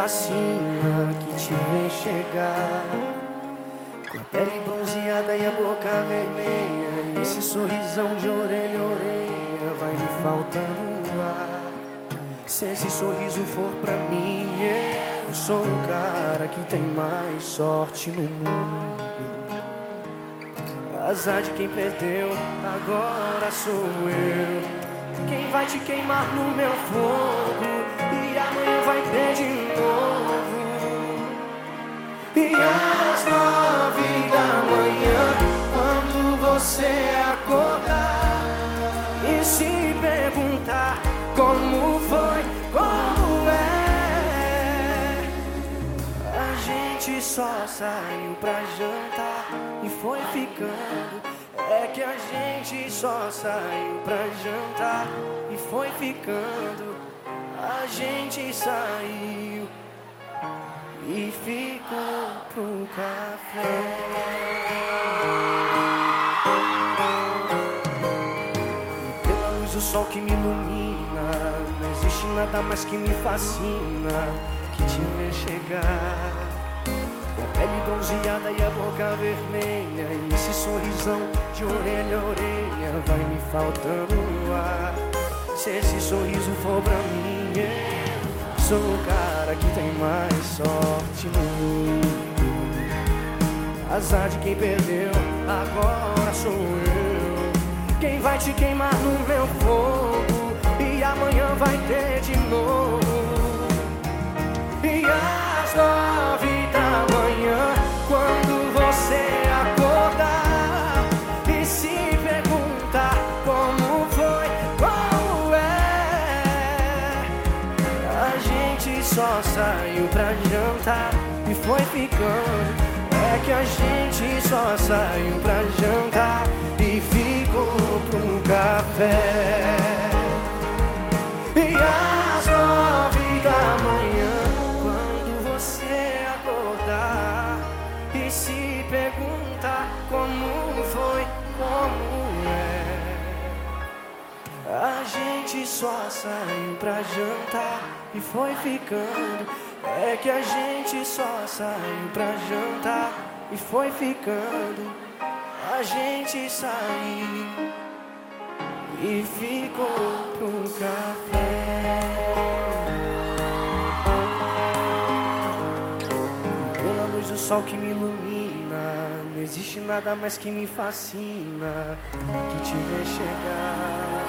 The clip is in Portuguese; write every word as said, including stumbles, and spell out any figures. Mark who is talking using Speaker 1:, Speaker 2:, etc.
Speaker 1: fascina, que te vê chegar, com a pele bronzeada e a boca vermelha, e esse sorrisão de orelha a orelha vai me faltando ar. Se esse sorriso for pra mim, eu sou o cara que tem mais sorte no mundo. Azar de quem perdeu, agora sou eu. Quem vai te queimar no meu fogo, e amanhã vai ter de novo. E às nove da manhã, quando você acordar e se perguntar como foi, como é, a gente só saiu pra jantar e foi ficando. É que a gente só saiu pra jantar e foi ficando. A gente saiu e ficou pro café. E pela luz do sol que me ilumina, não existe nada mais que me fascina, que te ver chegar, com a pele bronzeada e a boca vermelha, e esse sorrisão de orelha a orelha vai me faltando no ar. Se esse sorriso for pra mim, eu sou o cara que tem mais sorte no mundo. Azar de quem perdeu, agora sou eu. Quem vai te queimar no meu fogo, e amanhã vai ter de novo. E às nove da manhã, quando você acordar e se perguntar como foi, qual é, a gente só saiu pra jantar e foi ficando. É que a gente só saiu pra jantar e ficou pro café. E às nove da manhã, quando você acordar e se perguntar como foi, como é, a gente só saiu pra jantar e foi ficando. É que a gente só saiu pra jantar e foi ficando. A gente saiu e ficou pro café. Pela luz do sol que me ilumina, não existe nada mais que me fascina, que te ver chegar,